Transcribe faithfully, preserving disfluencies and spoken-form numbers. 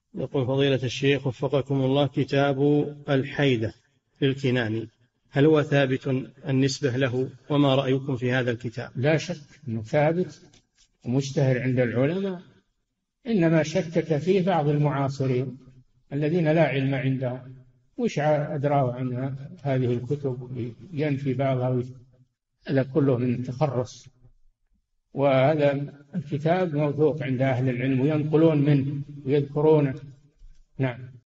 يقول فضيلة الشيخ وفقكم الله، كتاب الحيدة للكناني هل هو ثابت النسبة له؟ وما رأيكم في هذا الكتاب؟ لا شك أنه ثابت ومشتهر عند العلماء، إنما شكك فيه بعض المعاصرين الذين لا علم عندهم، وش أدراه عن هذه الكتب، ينفي بعضها، هذا كله من تخرص. وهذا الكتاب موثوق عند أهل العلم وينقلون منه ويذكرونه. نعم.